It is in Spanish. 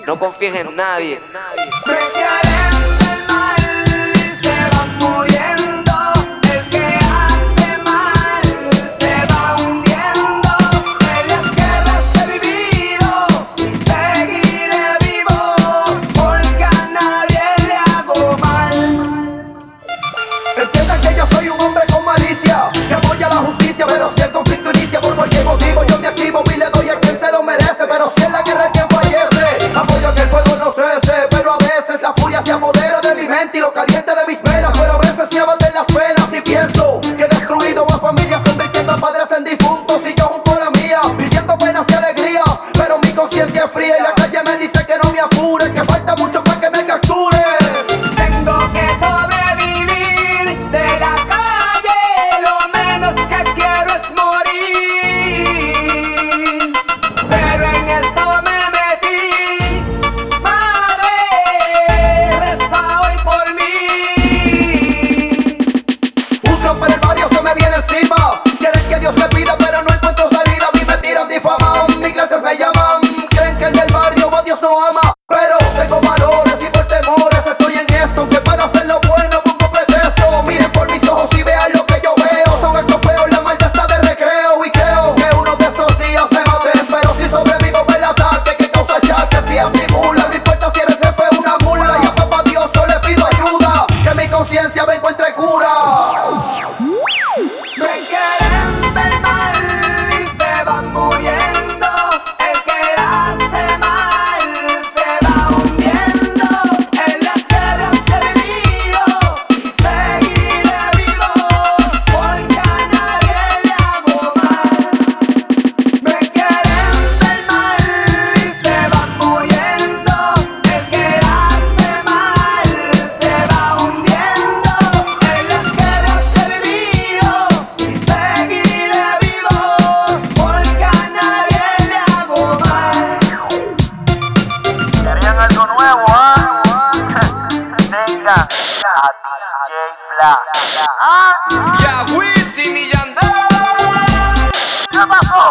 No confíes en nadie. Me quieren ver mal y se van muriendo. El que hace mal se va hundiendo. En las guerras he vivido y seguiré vivo, porque a nadie le hago mal. Entiendan que yo soy un hombre con malicia, que apoya la justicia, pero si el conflicto inicia por cualquier motivo, yo me activo y le doy a quien se lo merece. Pero si en la guerra hay quien fallece, apoyo que el fuego no cese. Pero a veces la furia se apodera de mi mente y lo caliente de mis penas. Pero a veces me abaten las penas y pienso que he destruido a familias, convirtiendo a padres en difuntos, y yo junto a la mía, viviendo penas y alegrías. Pero mi conciencia es fría y la calle me dice que no me apure, que falta mucho para que me capture. Tengo que sobrevivir de la calle, lo menos que quiero es morir. Pero en esto me metí, madre, reza hoy por mí. Juzgan por el barrio, se me viene encima. Quieren que Dios me pida, pero no encuentro salida. A mí me tiran, difaman, mis iglesias me llaman. Creen que el del barrio a Dios no ama. Pero tengo valores y por temores estoy en esto, que para hacer lo bueno pongo pretexto. Miren por mis ojos y vean lo que yo veo. Son actos feos, la maldad está de recreo. Y creo que uno de estos días me maten, pero si sobrevivo ve el ataque que causa achaques. Si atribula, no importa si eres jefe o una mula. Y a papá Dios yo le pido ayuda, que mi conciencia me encuentre cura. Me quieren ver mal y se van muriendo. El que hace mal se va hundiendo. En las guerras he vivido y seguiré vivo, porque a nadie le hago mal. Me quieren ver mal y se van muriendo. El que hace mal se va hundiendo. En las guerras he vivido y seguiré vivo, porque a nadie le hago mal. ¿Querían algo nuevo, Tenga a DJ Blast. Ya Wisin y Yandel. ¿Qué pasó?